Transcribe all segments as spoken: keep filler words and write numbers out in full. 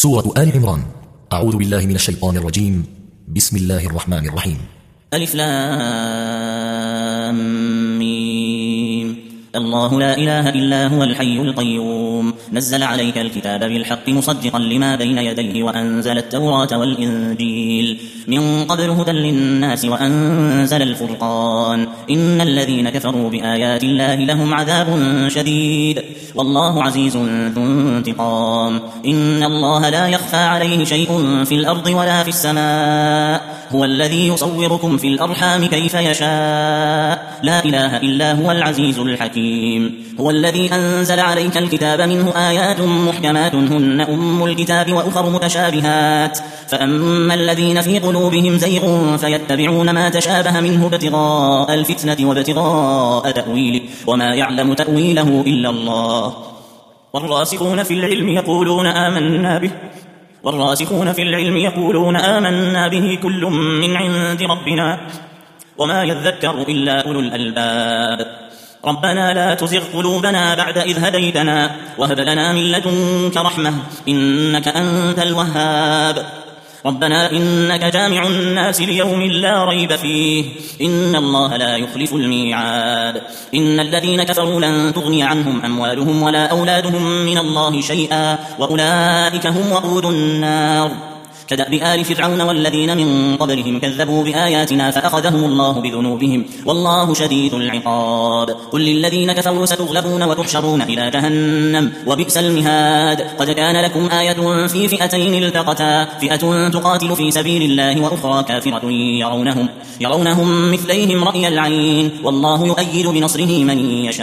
سورة آل عمران. أعوذ بالله من الشيطان الرجيم. بسم الله الرحمن الرحيم. ألف لام ميم. الله لا إله إلا هو الحي القيوم نزل عليك الكتاب بالحق مصدقا لما بين يديه وأنزل التوراة والإنجيل من قبل هدى للناس وأنزل الفرقان إن الذين كفروا بآيات الله لهم عذاب شديد والله عزيز ذو انتقام. إن الله لا يخفى عليه شيء في الأرض ولا في السماء هو الذي يصوركم في الأرحام كيف يشاء لا إله إلا هو العزيز الحكيم. هو الذي أنزل عليك الكتاب منه آيات محكمات هن أم الكتاب وأخر متشابهات فأما الذين في قلوبهم زيغ فيتبعون ما تشابه منه ابتغاء الفتنة وابتغاء تأويله وما يعلم تأويله إلا الله والراسخون في العلم يقولون آمنا به والراسخون في العلم يقولون آمنا به كل من عند ربنا وما يذكر إلا أولو الألباب. ربنا لا تزغ قلوبنا بعد إذ هديتنا وهب لنا من لدنك رحمة إنك أنت الوهاب. ربنا إنك جامع الناس ليوم لا ريب فيه إن الله لا يخلف الميعاد. إن الذين كفروا لن تغني عنهم أموالهم ولا أولادهم من الله شيئا وأولئك هم وقود النار. كدأب آل فرعون والذين من قبلهم كذبوا بآياتنا فأخذهم الله بذنوبهم والله شديد العقاب. قل للذين كفروا ستغلبون وتحشرون إلى جهنم وبئس المهاد. قد كان لكم آية في فئتين التقتا فئة تقاتل في سبيل الله وأخرى كافرة يرونهم, يرونهم مثليهم رأي العين والله يؤيد بنصره من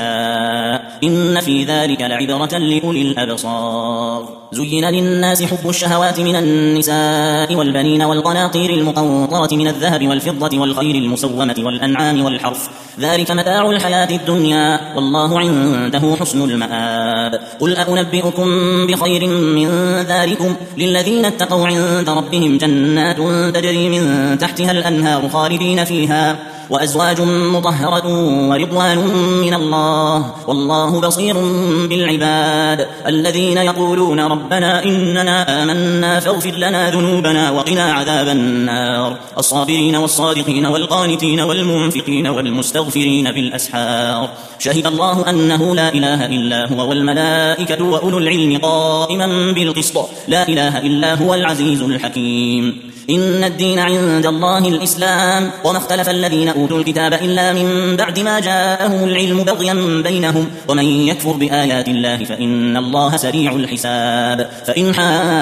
يشاء إن في ذلك لعبرة لأولي الأبصار. زين للناس حب الشهوات من النساء والبنين والقناطير المقنطرة من الذهب والفضة والخيل المسومة والأنعام والحرث ذلك متاع الحياة الدنيا والله عنده حسن المآب. قل أنبئكم بخير من ذلكم للذين اتقوا عند ربهم جنات تجري من تحتها الأنهار خالدين فيها وأزواج مطهرة ورضوان من الله والله بصير بالعباد. الذين يقولون ربنا إننا آمنا فاغفر لنا ذنوبنا وقنا عذاب النار. الصابرين والصادقين والقانتين والمنفقين والمستغفرين بالأسحار. شهد الله أنه لا إله إلا هو والملائكة وأولو العلم قائما بالقسط لا إله إلا هو العزيز الحكيم. إن الدين عند الله الإسلام وما اختلف الذين أوتوا الكتاب إلا من بعد ما جاءهم العلم بغيا بينهم ومن يكفر بآيات الله فإن الله سريع الحساب. فإن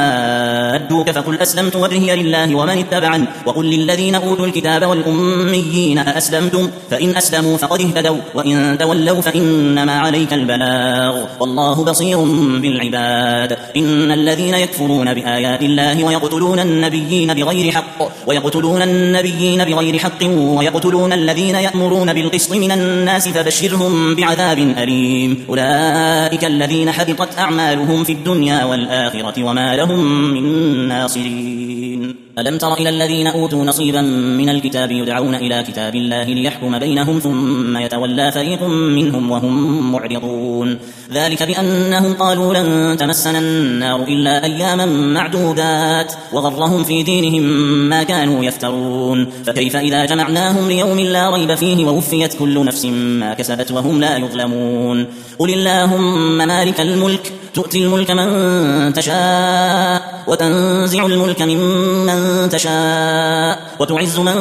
حادوك فقل أسلمت وجهي لله ومن اتبعني وقل للذين أوتوا الكتاب والأميين أأسلمتم فإن أسلموا فقد اهتدوا وإن تولوا فإنما عليك البلاغ والله بصير بالعباد. إن الذين يكفرون بآيات الله ويقتلون النبيين بغير حق ويقتلون النبيين بغير حق ويقتلون الذين يأمرون بالقسط من الناس فبشرهم بعذاب أليم. أولئك الذين حبطت أعمالهم في الدنيا والآخرة وما لهم من ناصرين. ألم تر إلى الذين أوتوا نصيبا من الكتاب يدعون إلى كتاب الله ليحكم بينهم ثم يتولى فريق منهم وهم معرضون. ذلك بأنهم قالوا لن تمسنا النار إلا أياما معدودات وغرهم في دينهم ما كانوا يفترون. فكيف إذا جمعناهم ليوم لا ريب فيه ووفيت كل نفس ما كسبت وهم لا يظلمون. قل اللهم مالك الملك تؤتي الملك من تشاء وتنزع الملك ممن تشاء وتعز من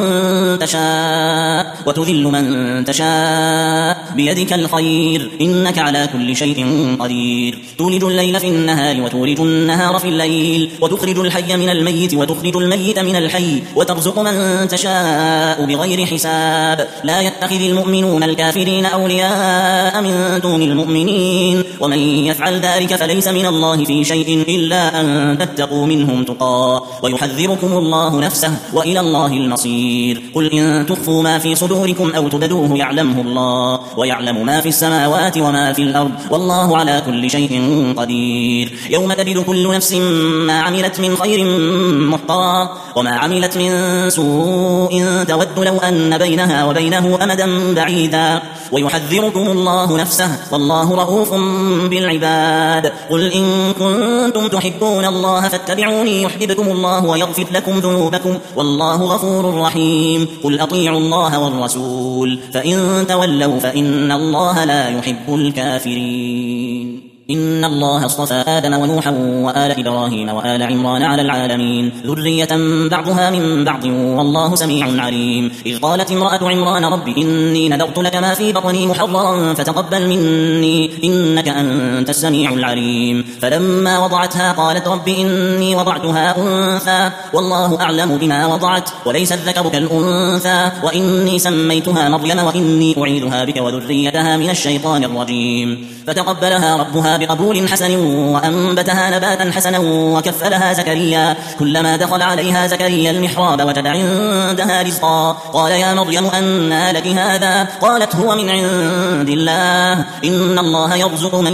تشاء وتذل من تشاء بيدك الخير إنك على كل شيء قدير. تولج الليل في النهار وتولج النهار في الليل وتخرج الحي من الميت وتخرج الميت من الحي وترزق من تشاء بغير حساب. لا يتخذ المؤمنون الكافرين أولياء من دون المؤمنين ومن يفعل ذلك فليس من الله في شيء إلا أن تتقوا منهم تقى ويحذركم الله نفسه وإلى الله المصير. قل إن تخفوا ما في صدوركم أو تبدوه يعلمه الله ويعلم ما في السماوات وما في الأرض والله على كل شيء قدير. يوم تجد كل نفس ما عملت من خير محضرا وما عملت من سوء تود لو أن بينها وبينه أمدا بعيدا ويحذركم الله نفسه والله رؤوف بالعباد. الحساب قل إن كنتم تحبون الله فاتبعوني يحببكم الله ويغفر لكم ذنوبكم والله غفور رحيم قل أطيعوا الله والرسول فإن تولوا فإن الله لا يحب الكافرين إن الله اصطفى آدم ونوحا وآل إبراهيم وآل عمران على العالمين ذرية بعضها من بعض والله سميع عليم إذ قالت امرأة عمران رب إني نذرت لك ما في بطني محررا فتقبل مني إنك أنت السميع العليم فلما وضعتها قالت رب إني وضعتها أنثى والله أعلم بما وضعت وليس الذكر كالأنثى وإني سميتها مريم وإني أعيذها بك وذريتها من الشيطان الرجيم فتقبلها ربها بقبول حسن وأنبتها نباتا حسنا وكفلها زكريا كلما دخل عليها زكريا المحراب وجد عندها رزقا قال يا مريم أنى لك هذا قالت هو من عند الله إن الله يرزق من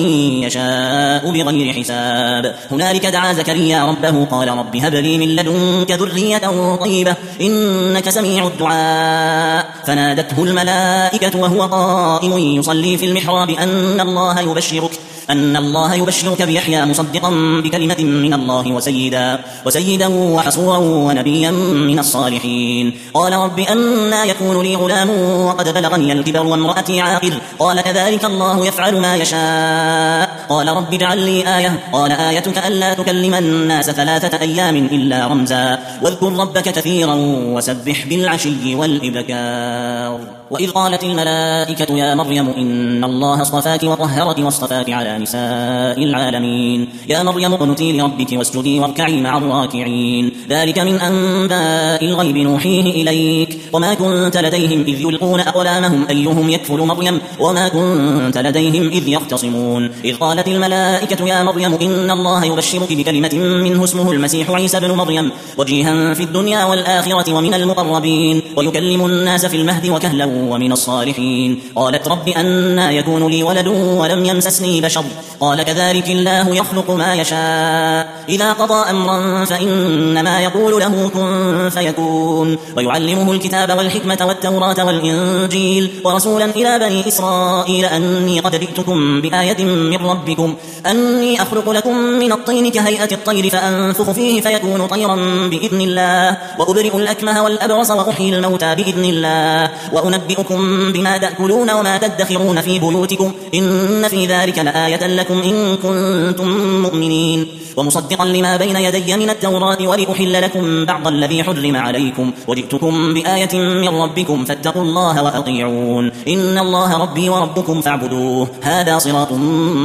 يشاء بغير حساب هنالك دعا زكريا ربه قال رب هب لي من لدنك ذرية طيبة إنك سميع الدعاء فنادته الملائكة وهو قائم يصلي في المحراب أن الله يبشرك أن الله يبشرك بيحيى مصدقا بكلمة من الله وسيدا وسيدا وحصورا ونبيا من الصالحين قال رب أنى يكون لي غلام وقد بلغني الكبر وامرأتي عاقر قال كذلك الله يفعل ما يشاء قال رب اجعل لي آية قال آيتك ألا تكلم الناس ثلاثة أيام إلا رمزا واذكر ربك كثيرا وسبح بالعشي والإبكار وإذ قالت الملائكة يا مريم إن الله اصطفاك وطهرك واصطفاك على نساء العالمين يا مريم اقنتي لربك واسجدي واركعي مع الراكعين ذلك من أنباء الغيب نوحيه إليك وما كنت لديهم إذ يلقون أقلامهم أيهم يكفل مريم وما كنت لديهم إذ يختصمون إذ قالت الملائكة يا مريم إن الله يبشرك بكلمة منه اسمه المسيح عيسى بن مريم وجيها في الدنيا والآخرة ومن المقربين ويكلم الناس في المهد وكهلا ومن الصالحين قالت رب أنى يكون لي ولد ولم يمسسني بشر قال كذلك الله يخلق ما يشاء إذا قضى أمرا فإنما يقول له كن فيكون ويعلمه الكتاب والحكمة والتوراة والإنجيل ورسولا إلى بني إسرائيل أني قد جئتكم بآية من ربكم أني أخلق لكم من الطين كهيئة الطير فأنفخ فيه فيكون طيرا بإذن الله وأبرئ الأكمه والأبرص وأحيي الموتى بإذن الله وأنبئكم بما تأكلون وما تدخرون في بيوتكم إن في ذلك لآية لكم إن كنتم مؤمنين ومصدقا لما بين يدي من التوراة ولأحل لكم بعض الذي حرم عليكم وجئتكم بآية من ربكم فاتقوا الله وأطيعون إن الله ربي وربكم فاعبدوه هذا صراط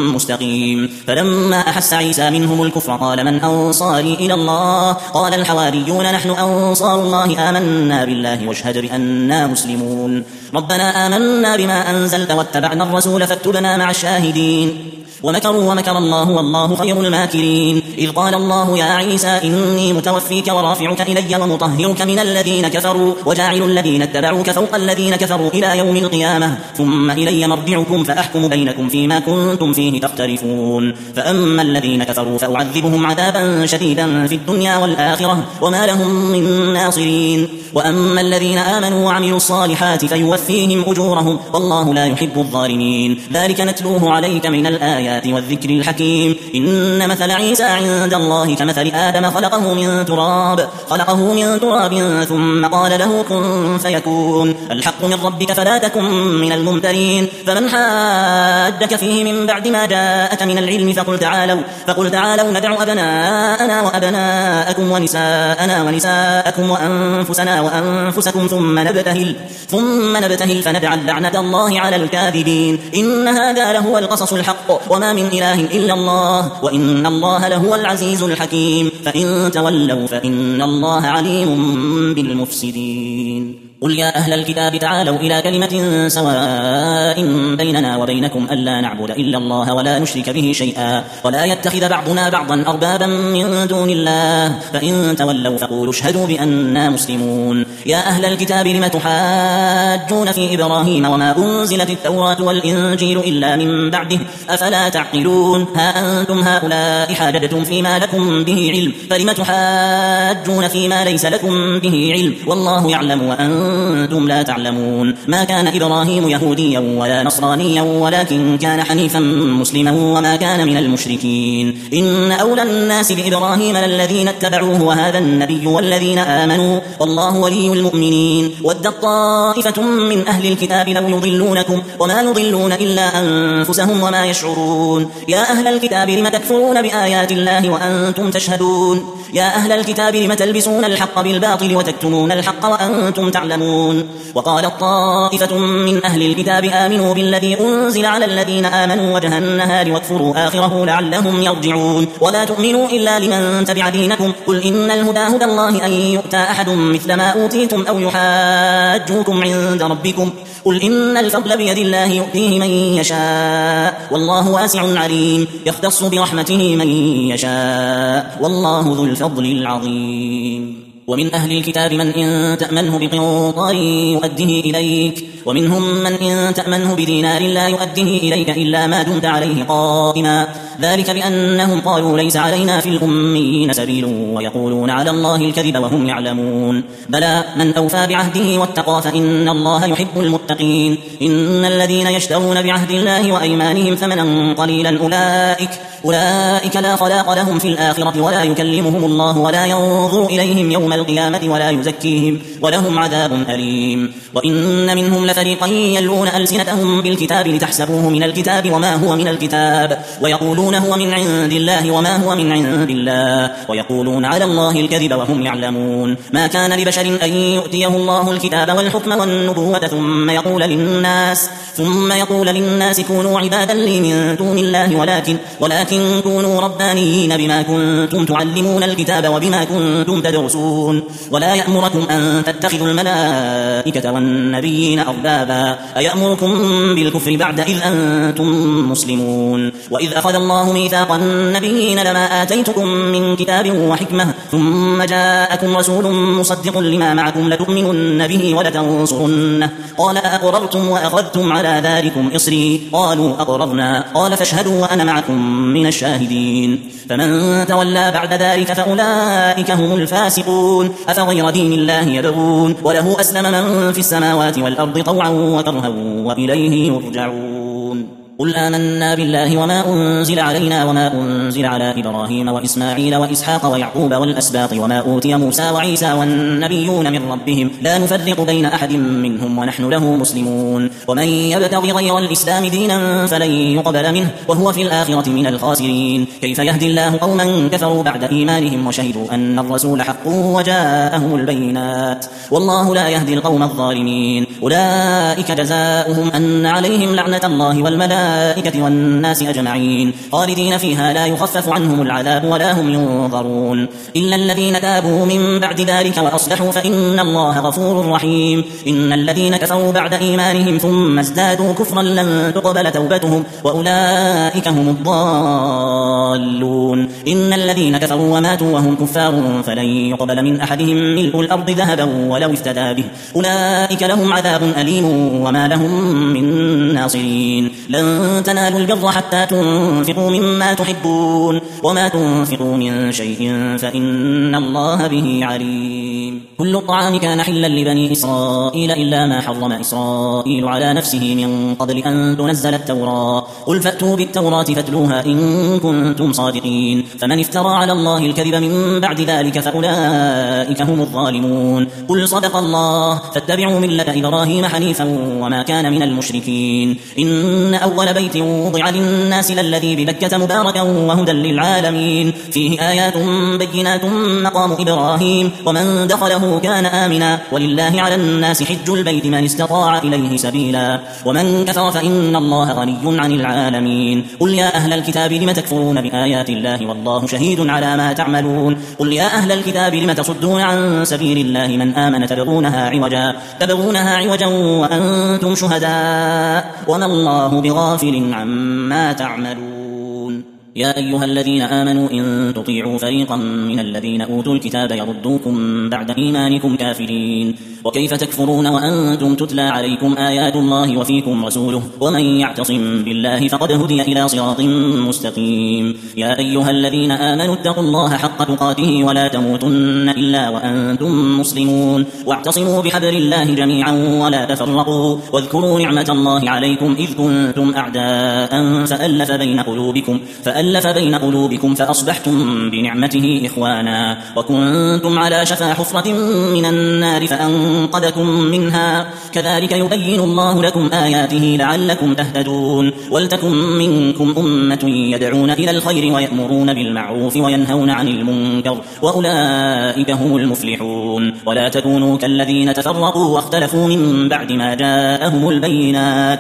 مستقيم فلما أحس عيسى منهم الكفر قال من أنصاري إلى الله قال الحواريون نحن أنصار الله آمنا بالله واشهد بأننا مسلمون ربنا آمنا بما أنزلت واتبعنا الرسول فاكتبنا مع الشاهدين ومكروا ومكر الله والله خير الماكرين إذ قال الله يا عيسى إني متوفيك ورافعك إلي ومطهرك من الذين كفروا وجاعل الذين اتبعوك فوق الذين كفروا إلى يوم القيامة ثم إلي مرجعكم فأحكم بينكم فيما كنتم فيه تختلفون فأما الذين كفروا فأعذبهم عذابا شديدا في الدنيا والآخرة وما لهم من ناصرين وأما الذين آمنوا وعملوا الصالحات فيوفيهم أجورهم والله لا يحب الظالمين ذلك نتلوه عليك من الآيات والذكر الحكيم إن مثل عيسى عند الله كمثل آدم خلقه من تراب خلقه من تراب ثم قال له كن فيكون الحق من ربك فلا تكن من الممترين فمن حاجك فيه من بعد ما جاءك من العلم فقل تعالوا فقل تعالوا ندع أبناءنا وأبناءكم ونساءنا ونساءكم وأنفسنا وأنفسكم ثم نبتهل ثم نبتهل فنجعل لعنة الله على الكاذبين إن هذا لهو القصص الحق وما من إله إلا الله وإن الله لهو العزيز الحكيم فإن تولوا فإن الله عليم بالمفسدين قل يا أهل الكتاب تعالوا إلى كلمة سواء بيننا وبينكم ألا نعبد إلا الله ولا نشرك به شيئا ولا يتخذ بعضنا بعضا أربابا من دون الله فإن تولوا فقولوا اشهدوا بأننا مسلمون يا أهل الكتاب لم تحاجون في إبراهيم وما أنزلت التوراة والإنجيل إلا من بعده أفلا تعقلون ها أنتم هؤلاء حاججتم فيما لكم به علم فلم تحاجون فيما ليس لكم به علم والله يعلم وأنتم وأنتم لا تعلمون ما كان إبراهيم يهوديا ولا نصرانيا ولكن كان حنيفا مسلما وما كان من المشركين إن أولى الناس بإبراهيم للذين اتبعوه وهذا النبي والذين آمنوا والله ولي المؤمنين ودت طائفة من أهل الكتاب لو يضلونكم وما يضلون إلا أنفسهم وما يشعرون يا أهل الكتاب لم تكفرون بآيات الله وأنتم تشهدون يا أهل الكتاب لم تلبسون الحق بالباطل وتكتمون الحق وأنتم تعلمون وقالت طائفة من أهل الكتاب آمنوا بالذي أنزل على الذين آمنوا وجه النهار واكفروا آخره لعلهم يرجعون ولا تؤمنوا إلا لمن تبع دينكم قل إن الهدى هدى الله أن يؤتى أحد مثل ما أوتيتم أو يحاجوكم عند ربكم قل إن الفضل بيد الله يؤتيه من يشاء والله واسع عليم يختص برحمته من يشاء والله ذو الفضل العظيم ومن أهل الكتاب من إن تأمنه بقنطار يؤديه إليك ومنهم من إن تأمنه بدينار لا يؤديه إليك إلا ما دمت عليه قائما ذلك بأنهم قالوا ليس علينا في الأميين سبيل ويقولون على الله الكذب وهم يعلمون بلى من أوفى بعهده واتقى فإن الله يحب المتقين إن الذين يشترون بعهد الله وأيمانهم ثمنا قليلا أولئك أولئك لا خلاق لهم في الآخرة ولا يكلمهم الله ولا ينظر إليهم يوم القيامة ولا يزكيهم ولهم عذاب أليم وإن منهم لفريقا يلون ألسنتهم بالكتاب لتحسبوه من الكتاب وما هو من الكتاب ويقولون هو من عند الله وما هو من عند الله ويقولون على الله الكذب وهم يعلمون ما كان لبشر أن يؤتيه الله الكتاب والحكم والنبوة ثم يقول للناس ثم يقول للناس كونوا عبادا لي من دون الله ولكن ولكن كونوا ربانيين بما كنتم تعلمون الكتاب وبما كنتم تدرسون ولا يأمركم أن تتخذوا الملائكة والنبيين أربابا أيأمركم بالكفر بعد إذ أنتم مسلمون وإذ أخذ الله ميثاق النبيين لما آتيتكم من كتاب وحكمة ثم جاءكم رسول مصدق لما معكم لتؤمنن به ولتنصرنه قال أأقررتم وأخذتم على ذلكم إصري قالوا أقررنا قال فاشهدوا وأنا معكم من الشاهدين فمن تولى بعد ذلك فأولئك هم الفاسقون أفغير دين الله يبغون وله أسلم من في السماوات والأرض طوعا وكرها وإليه يرجعون قل آمنا بالله وما أنزل علينا وما أنزل على إبراهيم وإسماعيل وإسحاق ويعقوب والأسباط وما أوتي موسى وعيسى والنبيون من ربهم لا نفرق بين أحد منهم ونحن له مسلمون ومن يبتغ غير الإسلام دينا فلن يقبل منه وهو في الآخرة من الخاسرين كيف يهدي الله قوما كفروا بعد إيمانهم وشهدوا أن الرسول حق وجاءهم البينات والله لا يهدي القوم الظالمين أولئك جزاؤهم أن عليهم لعنة الله والملائكة الملائكة والناس أجمعين خالدين فيها لا يخفف عنهم العذاب ولا هم ينظرون إلا الذين تابوا من بعد ذلك وأصلحوا فإن الله غفور رحيم إن الذين كفروا بعد إيمانهم ثم ازدادوا كفرا لن تقبل توبتهم وأولئك هم الضالون إن الذين كفروا وماتوا وهم كفار فلن يقبل من أحدهم ملء الأرض ذهبا ولو افتدى به أولئك لهم عذاب أليم وما لهم من ناصرين لن تنالوا البر حتى تنفقوا مما تحبون وما تنفقوا من شيء فإن الله به عليم كل الطعام كان حلا لبني إسرائيل إلا ما حرم إسرائيل على نفسه من قبل أن تنزل التوراة قل فأتوا بالتوراة فاتلوها إن كنتم صادقين فمن افترى على الله الكذب من بعد ذلك فأولئك هم الظالمون قل صدق الله فاتبعوا ملة إبراهيم حنيفا وما كان من المشركين إن أول بيت وضع للناس للذي ببكة مباركا وهدى للعالمين فيه آيات بينات مقام إبراهيم ومن دخله كان آمنا ولله على الناس حج البيت من استطاع إليه سبيلا ومن كفر فإن الله غني عن العالمين قل يا أهل الكتاب لم تكفرون بآيات الله والله شهيد على ما تعملون قل يا أهل الكتاب لم تصدون عن سبيل الله من آمن تبغونها عوجا تبغونها عوجا وأنتم شهداء وما الله بغافل عما تعملون يا أيها الذين آمنوا إن تطيعوا فريقا من الذين أوتوا الكتاب يردوكم بعد إيمانكم كافرين وكيف تكفرون وأنتم تتلى عليكم آيات الله وفيكم رسوله ومن يعتصم بالله فقد هدي إلى صراط مستقيم. يا أيها الذين آمنوا اتقوا الله حق تقاته ولا تموتن إلا وأنتم مسلمون واعتصموا بحبل الله جميعا ولا تفرقوا واذكروا نعمة الله عليكم إذ كنتم أعداء فألف بين قلوبكم فألف بين قلوبكم فأصبحتم بنعمته إخوانا وكنتم على شفا حفرة من النار فأنقذكم منها كذلك يبين الله لكم آياته لعلكم تهتدون. ولتكن منكم أمة يدعون إلى الخير ويأمرون بالمعروف وينهون عن المنكر وأولئك هم المفلحون. ولا تكونوا كالذين تفرقوا واختلفوا من بعد ما جاءهم البينات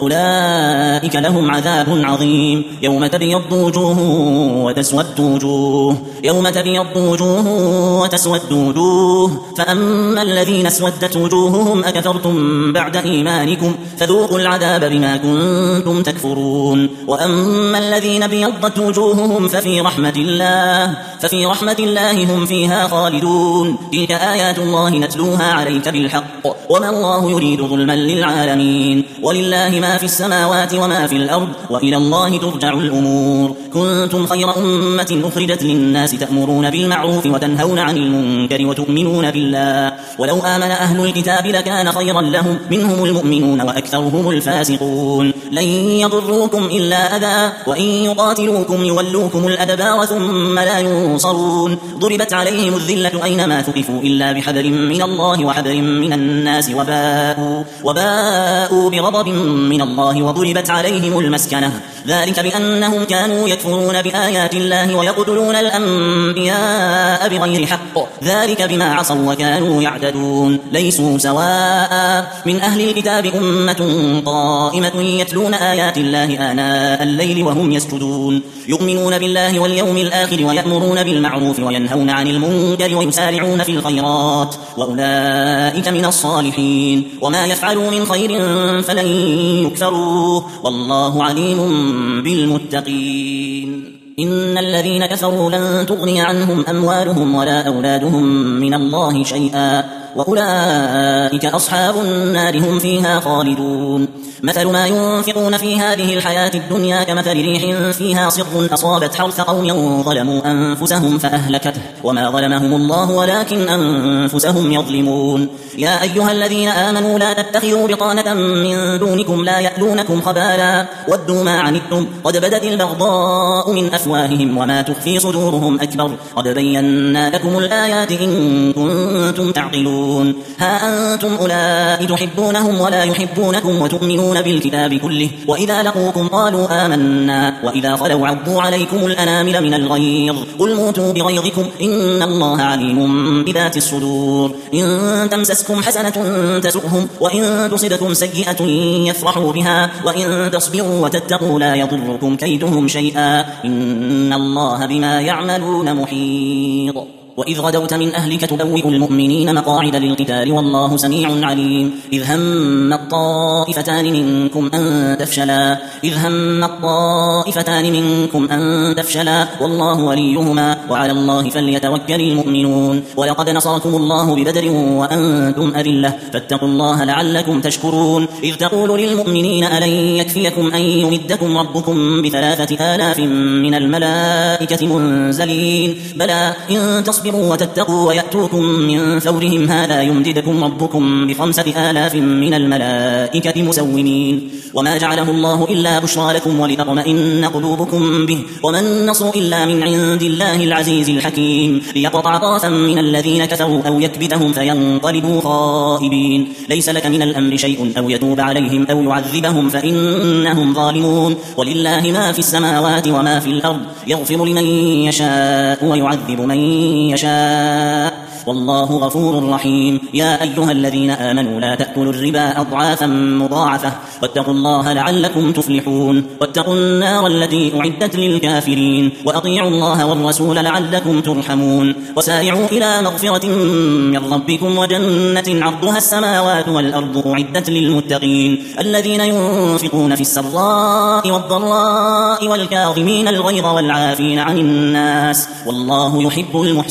وأولئك لهم عذاب عظيم. يوم تبيض وجوه وتسود وجوه يوم تبيض وجوه وتسود وجوه فأما الذين اسودت وجوههم أكفرتم بعد إيمانكم فذوقوا العذاب بما كنتم تكفرون. وأما الذين بيضت وجوههم ففي رحمة الله ففي رحمة الله هم فيها خالدون. تلك آيات الله نتلوها عليك بالحق وما الله يريد ظلما للعالمين. ولله ما في السماوات وما في الأرض وإلى الله ترجع الأمور. كنتم خير أمة أخرجت للناس تأمرون بالمعروف وتنهون عن المنكر وتؤمنون بالله ولو آمن أهل الكتاب لكان خيرا لهم منهم المؤمنون وأكثرهم الفاسقون. لن يضروكم إلا أذى وإن يقاتلوكم يولوكم الأدبار ثم لا ينصرون. ضربت عليهم الذلة أينما ثقفوا إلا بحبل من الله وحبل من الناس وباءوا, وباءوا بغضب من الله وضربت عليهم المسكنة ذلك بأنهم كانوا يكفرون بآيات الله ويقتلون الأنبياء بغير حق ذلك بما عصوا وكانوا يعتدون. ليسوا سواء من أهل الكتاب أمة قائمة يتلون آيات الله آناء الليل وهم يسجدون يؤمنون بالله واليوم الآخر ويأمرون بالمعروف وينهون عن المنكر ويسارعون في الخيرات وأولئك من الصالحين. وما يفعلوا من خير فلن يكفروه والله عليم بالمتقين. إن الذين كفروا لن تغني عنهم أموالهم ولا أولادهم من الله شيئا وأولئك أصحاب النار هم فيها خالدون. مثل ما ينفقون في هذه الحياة الدنيا كمثل ريح فيها صر أصابت حرث قوم ظلموا أنفسهم فأهلكته وما ظلمهم الله ولكن أنفسهم يظلمون. يا أيها الذين آمنوا لا تتخذوا بطانة من دونكم لا يألونكم خبالا ودوا ما عنتم قد بدت البغضاء من أفواههم وما تخفي صدورهم أكبر قد بينا لكم الآيات إن كنتم تعقلون. ها أنتم أولئك تحبونهم ولا يحبونكم وتؤمنون بالكتاب كله وإذا لقوكم قالوا آمنا وإذا خلوا عضوا عليكم الأنامل من الغيظ قل موتوا بغيظكم إن الله عليم بذات الصدور. إن تمسسكم حسنة تسؤهم وإن تصبكم سيئة يفرحوا بها وإن تصبروا وتتقوا لا يضركم كيدهم شيئا إن الله بما يعملون محيط. وإذ غدوت من أهلك تبوئ المؤمنين مقاعد للقتال والله سميع عليم. إذ هم الطائفتان منكم أن تفشلا إذ هم الطائفتان منكم أن تفشلا والله وليهما وعلى الله فليتوكل المؤمنون. ولقد نصركم الله ببدر وأنتم أذلة فاتقوا الله لعلكم تشكرون. إذ تقول للمؤمنين ألن يكفيكم أن يمدكم ربكم بثلاثة آلاف من الملائكة منزلين بلى إن تصبروا وتتقوا ويأتوكم من فورهم هذا يمددكم ربكم بخمسة آلاف من الملائكة مسومين. وما جعله الله إلا بشرى لكم ولتطمئن قلوبكم به وما النصر إلا من عند الله العزيز الحكيم ليقطع طرفا من الذين كفروا أو يكبتهم فينقلبوا خائبين. ليس لك من الأمر شيء أو يتوب عليهم أو يعذبهم فإنهم ظالمون. ولله ما في السماوات وما في الأرض يغفر لمن يشاء ويعذب من يشاء والله غفور رحيم. يا أيها الذين آمنوا لا تأكلوا الربا أضعافا مضاعفة واتقوا الله لعلكم تفلحون. واتقوا النار التي أعدت للكافرين وأطيعوا الله والرسول لعلكم ترحمون. وسارعوا إلى مغفرة من ربكم وجنة عرضها السماوات والأرض أعدت للمتقين الذين ينفقون في السراء والضراء والكاظمين الغيظ والعافين عن الناس والله يحب المحسنين.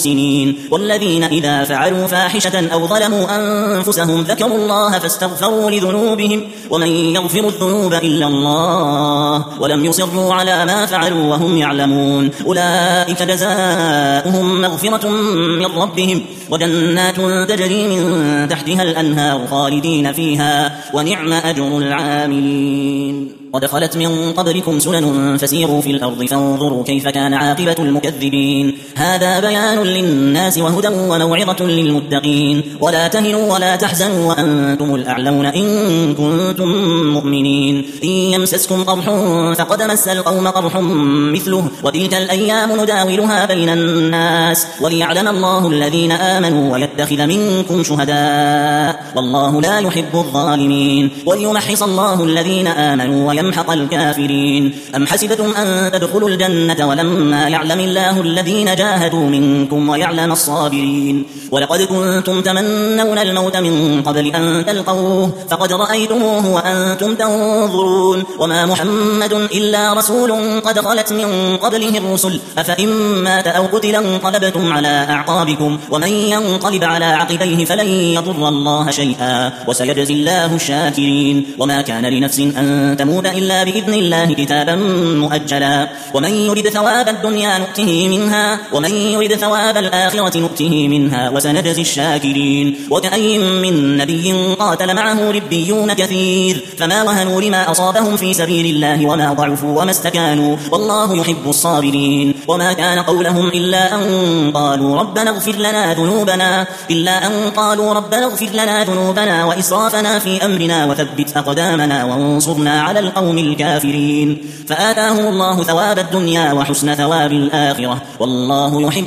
المحسنين. والذين إذا فعلوا فاحشة أو ظلموا أنفسهم ذكروا الله فاستغفروا لذنوبهم ومن يغفر الذنوب إلا الله ولم يصروا على ما فعلوا وهم يعلمون أولئك جزاؤهم مغفرة من ربهم وجنات تجري من تحتها الأنهار خالدين فيها ونعم أجر العاملين. قد خلت من قبلكم سنن فسيروا في الأرض فانظروا كيف كان عاقبة المكذبين. هذا بيان للناس وهدى وموعظة للمتقين. ولا تهنوا ولا تحزنوا وأنتم الأعلون إن كنتم مؤمنين. إن يمسسكم قرح فقد مس القوم قرح مثله وتلك الأيام نداولها بين الناس وليعلم الله الذين آمنوا ويتخذ منكم شهداء والله لا يحب الظالمين. وليمحص الله الذين آمنوا ويمحق الكافرين. أم حسبتم أن تدخلوا الجنة ولما يعلم الله الذين جاهدوا منكم ويعلم الصابرين. ولقد كنتم تمنون الموت من قبل أن تلقوه فقد رأيتموه وأنتم تنظرون وما محمد إلا رسول قد خلت من قبله الرسل أفإن مات أو قتل انقلبتم على أعقابكم ومن ينقلب على عقبيه فلن يضر الله شيئا وسيجزي الله الشاكرين. وما كان لنفس أن تموت إلا بإذن الله كتابا مؤجلا ومن يرد ثواب الدنيا نؤته منها ومن يرد ثواب الآخرة نؤته منها وسنجزي الشاكرين. وكأي من نبي قاتل معه ربيون كثير فما وهنوا لما أصابهم في سبيل الله وما ضعفوا وما استكانوا والله يحب الصابرين. وما كان قولهم إلا أن قالوا ربنا اغفر لنا ذنوبنا إلا أن قالوا ربنا اغفر لنا ذنوبنا وإسرافنا في أمرنا وثبت أقدامنا وانصرنا على القوم الكافرين. فآتاهم الله ثواب الدنيا وحسن ثواب الآخرة والله يحب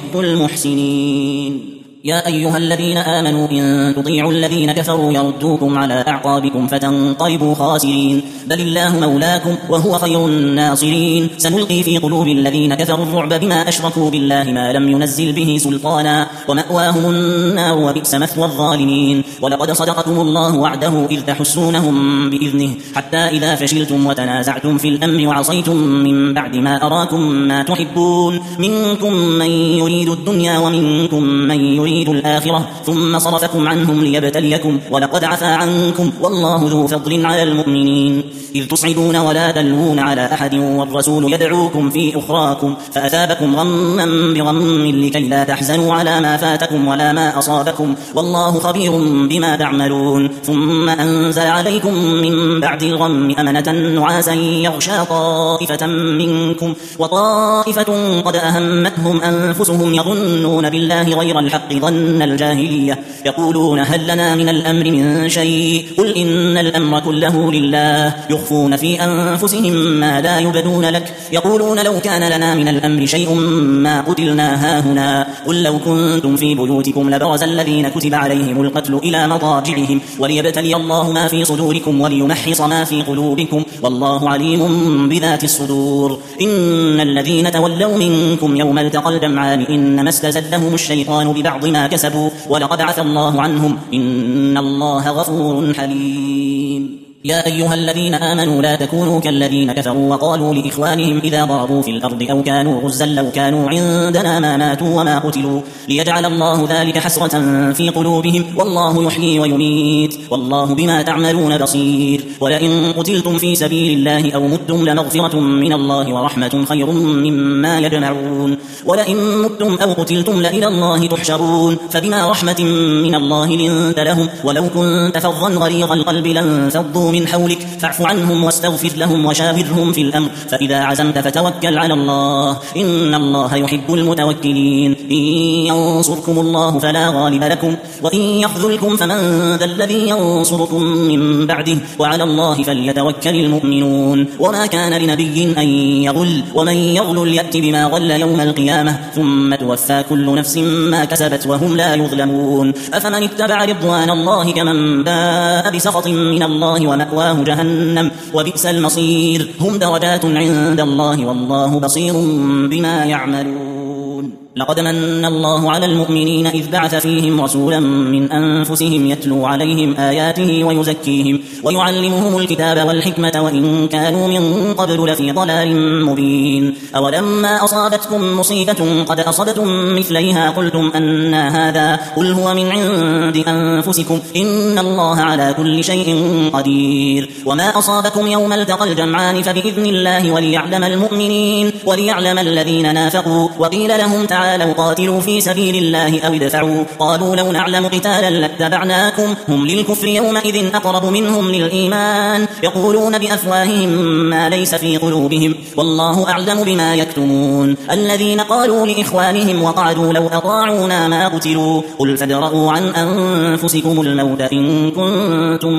المحسنين. يا أيها الذين آمنوا إن تطيعوا الذين كفروا يردوكم على أعقابكم فتنقلبوا خاسرين. بل الله مولاكم وهو خير الناصرين. سنلقي في قلوب الذين كفروا الرعب بما أشركوا بالله ما لم ينزل به سلطانا ومأواهم النار وبئس مثوى الظالمين. ولقد صدقكم الله وعده إذ تحسونهم بإذنه حتى إذا فشلتم وتنازعتم في الأمر وعصيتم من بعد ما أراكم ما تحبون منكم من يريد الدنيا ومنكم من يريد الآخرة ثم صرفكم عنهم ليبتليكم ولقد عفا عنكم والله ذو فضل على المؤمنين. إذ تصعدون ولا تلوون على أحد والرسول يدعوكم في أخراكم فأثابكم غما بغم لكي لا تحزنوا على ما فاتكم ولا ما أصابكم والله خبير بما تعملون. ثم أنزل عليكم من بعد الغم أمنة نعاسا يغشى طائفة منكم وطائفة قد أهمتهم أنفسهم يظنون بالله غير الحق ظن الجاهلية يقولون هل لنا من الأمر من شيء قل إن الأمر كله لله يخفون في أنفسهم ما لا يبدون لك يقولون لو كان لنا من الأمر شيء ما قتلنا هاهنا قل لو كنتم في بيوتكم لبرز الذين كتب عليهم القتل إلى مضاجعهم وليبتلي الله ما في صدوركم وليمحص ما في قلوبكم والله عليم بذات الصدور. إن الذين تولوا منكم يوم التقى الجمعان إنما استزلهم الشيطان ببعض ما كسبوا ولقد عفى الله عنهم إن الله غفور حليم. يا أيها الذين آمنوا لا تكونوا كالذين كفروا وقالوا لإخوانهم إذا ضربوا في الأرض أو كانوا غزا لو كانوا عندنا ما ماتوا وما قتلوا ليجعل الله ذلك حسرة في قلوبهم والله يحيي ويميت والله بما تعملون بصير. ولئن قتلتم في سبيل الله أو متم لمغفرة من الله ورحمة خير مما يجمعون. ولئن متم أو قتلتم لإلى الله تحشرون. فبما رحمة من الله لنت لهم ولو كنت فظا غليظ القلب لانفضوا من حولك فاعف عنهم واستغفر لهم وشاورهم في الأمر فإذا عزمت فتوكل على الله إن الله يحب المتوكلين. إن ينصركم الله فلا غالب لكم وإن يخذلكم فمن ذا الذي ينصركم من بعده وعلى الله فليتوكل المؤمنون. وما كان لنبي أن يغل ومن يغل يأتي بما غل يوم القيامة ثم توفى كل نفس ما كسبت وهم لا يظلمون. أفمن اتبع رضوان الله كمن باء بسخط من الله ومأواه جهنم وبئس المصير. هم درجات عند الله والله بصير بما يعملون. لقد من الله على المؤمنين إذ بعث فيهم رسولا من أنفسهم يتلو عليهم آياته ويزكيهم ويعلمهم الكتاب والحكمة وإن كانوا من قبل لفي ضلال مبين. أولما أصابتكم مصيبة قد أصبتم مثليها قلتم أن هذا قل هو من عند أنفسكم إن الله على كل شيء قدير. وما أصابكم يوم التقى الجمعان فبإذن الله وليعلم المؤمنين وليعلم الذين نافقوا. وقيل لهم تعالوا قاتلوا في سبيل الله أو ادفعوا قالوا لو نعلم قتالا لاتبعناكم هم للكفر يومئذ أقرب منهم للإيمان يقولون بأفواههم ما ليس في قلوبهم والله أعلم بما يكتمون. الذين قالوا لإخوانهم وقعدوا لو أطاعونا ما قتلوا قل فادرءوا عن أنفسكم الموت إن كنتم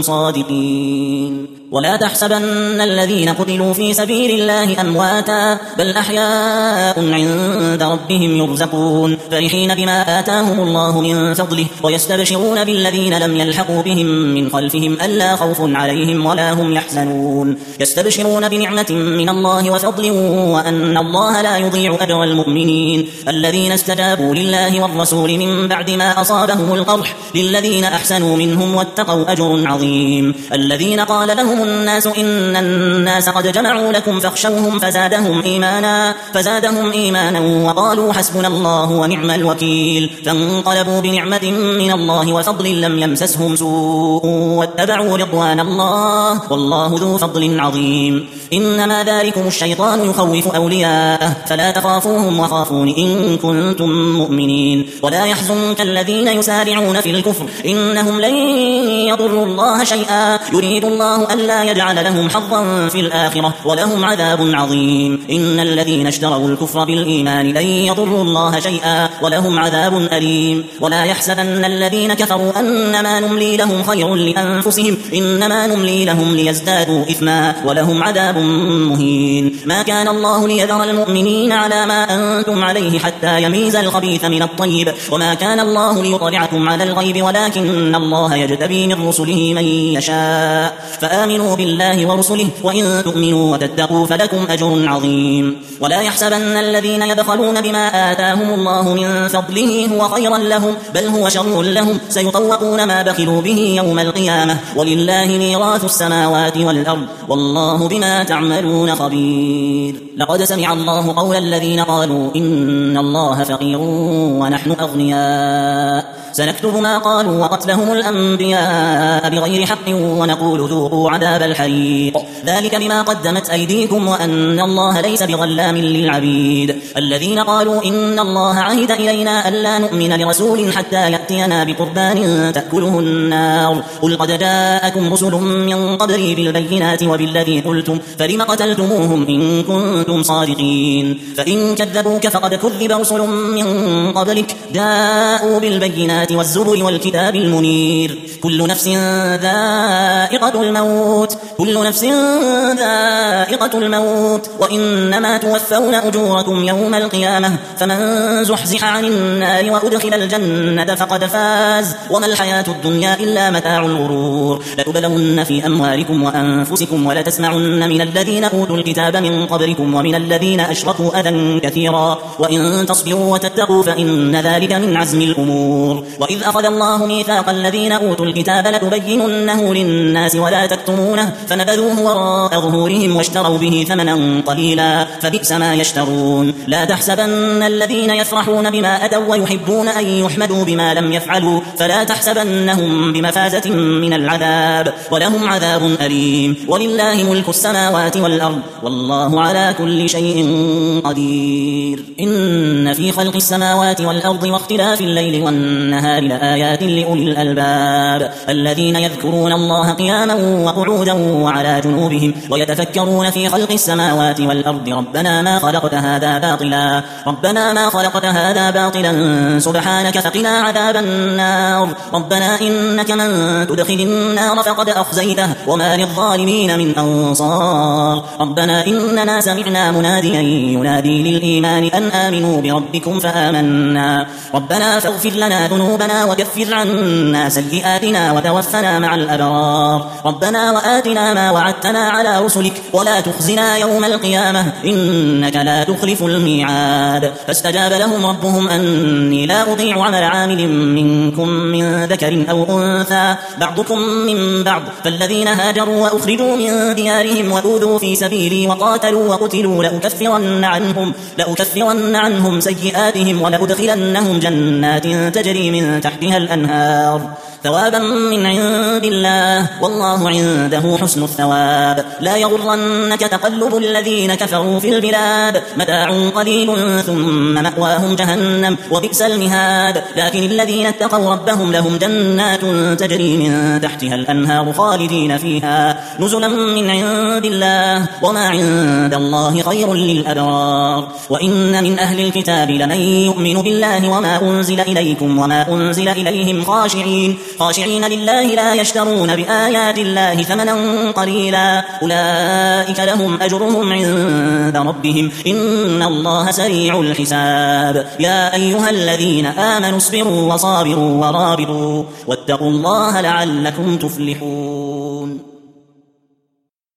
صادقين. ولا تحسبن الذين قتلوا في سبيل الله أمواتا بل أحياء عند ربهم يرزقون فرحين بما آتاهم الله من فضله ويستبشرون بالذين لم يلحقوا بهم من خلفهم ألا خوف عليهم ولا هم يحزنون يستبشرون بنعمة من الله وفضل وأن الله لا يضيع أجر المؤمنين. الذين استجابوا لله والرسول من بعد ما أصابهم القرح للذين أحسنوا منهم واتقوا أجر عظيم. الذين قال لهم الناس إن الناس قد جمعوا لكم فاخشوهم فزادهم إيمانا فزادهم إيمانا وقالوا حسبنا الله ونعم الوكيل. فانقلبوا بنعمة من الله وفضل لم يمسسهم سوء واتبعوا رضوان الله والله ذو فضل عظيم. إنما ذلكم الشيطان يخوف أولياءه فلا تخافوهم وخافون إن كنتم مؤمنين. ولا يحزنك الذين يسارعون في الكفر إنهم لن يضروا الله شيئا يريد الله ألا يجعل لهم حظا في الآخرة ولهم عذاب عظيم. إن الذين اشتروا الكفر بالإيمان لن يضروا الله شيئا ولهم عذاب أليم. ولا يحسبن الذين كفروا أنما نملي لهم خير لأنفسهم إنما نملي لهم ليزدادوا إثما ولهم عذاب مهين. ما كان الله ليذر المؤمنين على ما أنتم عليه حتى يميز الخبيث من الطيب وما كان الله ليطلعكم على الغيب ولكن الله يجتبي من رسله من يشاء فآمنوا بالله ورسله وإن تؤمنوا وتتقوا فلكم أجر عظيم. ولا يحسبن الذين يبخلون بما آتاهم الله من فضله هو خيرا لهم بل هو شر لهم سيطوقون ما بخلوا به يوم القيامة ولله ميراث السماوات والأرض والله بما تعملون خبير. لقد سمع الله قول الذين قالوا إن الله فقير ونحن أغنياء سنكتب ما قالوا وقتلهم الأنبياء بغير حق ونقول ذوقوا عذاب الحريق ذلك بما قدمت أيديكم وأن الله ليس بظلام للعبيد. الذين قالوا إن الله عهد إلينا ألا نؤمن لرسول حتى يأتينا بقربان تأكله النار قل قد جاءكم رسل من قبلي بالبينات وبالذي قلتم فلم قتلتموهم إن كنتم صادقين. فإن كذبوك فقد كذب رسل من قبلك جاءوا بالبينات والزبر والكتاب المنير. كل نفس ذائقة الموت كل نفس ذائقة الموت وإنما توفون أجوركم يوم القيامة فمن زحزح عن النار وأدخل الجنة فقد فاز وما الحياة الدنيا إلا متاع الغرور. لتبلون في أموالكم وأنفسكم ولتسمعن من الذين أوتوا الكتاب من قبلكم ومن الذين أشركوا أذى كثيرا وإن تصبروا وتتقوا فإن ذلك من عزم الأمور. وإذ أخذ الله ميثاق الذين أوتوا الكتاب لتبيننه للناس ولا تكتمونه فنبذوه وراء ظهورهم واشتروا به ثمنا قليلا فبئس ما يشترون. لا تحسبن الذين يفرحون بما أتوا ويحبون أن يحمدوا بما لم يفعلوا فلا تحسبنهم بمفازة من العذاب ولهم عذاب أليم. ولله ملك السماوات والأرض والله على كل شيء قدير. إن في خلق السماوات والأرض واختلاف الليل والنهار لآيات لأولي الألباب الذين يذكرون الله قياما وقعودا وعلى جنوبهم ويتفكرون في خلق السماوات والأرض ربنا ما خلقت هذا باطلا ربنا ما خلقت هذا باطلا سبحانك فقنا عذاب النار ربنا إنك من تدخل النار فقد أخزيته وما للظالمين من أنصار ربنا إننا سمعنا مناديا ينادي للإيمان أن آمنوا بربكم فآمنا ربنا فاغفر لنا ذنوبنا وكفر عنا سيئاتنا وتوفنا مع الأبرار ربنا وآتنا علينا ما وعدتنا على رسلك ولا تخزنا يوم القيامة إنك لا تخلف الميعاد فاستجاب لهم ربهم أني لا أضيع عمل عامل منكم من ذكر أو أنثى بعضكم من بعض فالذين هاجروا وأخرجوا من ديارهم وأوذوا في سبيلي وقاتلوا وقتلوا لأكفرن عنهم, لأكفرن عنهم سيئاتهم ولأدخلنهم جنات تجري من تحتها الأنهار ثوابا من عند الله والله عنده حسن الثواب لا يغرنك تقلب الذين كفروا في البلاد متاع قليل ثم مأواهم جهنم وبئس المهاد لكن الذين اتقوا ربهم لهم جنات تجري من تحتها الأنهار خالدين فيها نزلا من عند الله وما عند الله خير للأبرار وإن من أهل الكتاب لمن يؤمن بالله وما أنزل إليكم وما أنزل إليهم خاشعين خاشعين لله لا يشترون بآيات الله ثمنا قليلا أولئك لهم أجرهم عند ربهم إن الله سريع الحساب يا أيها الذين آمنوا اصبروا وصابروا ورابطوا واتقوا الله لعلكم تفلحون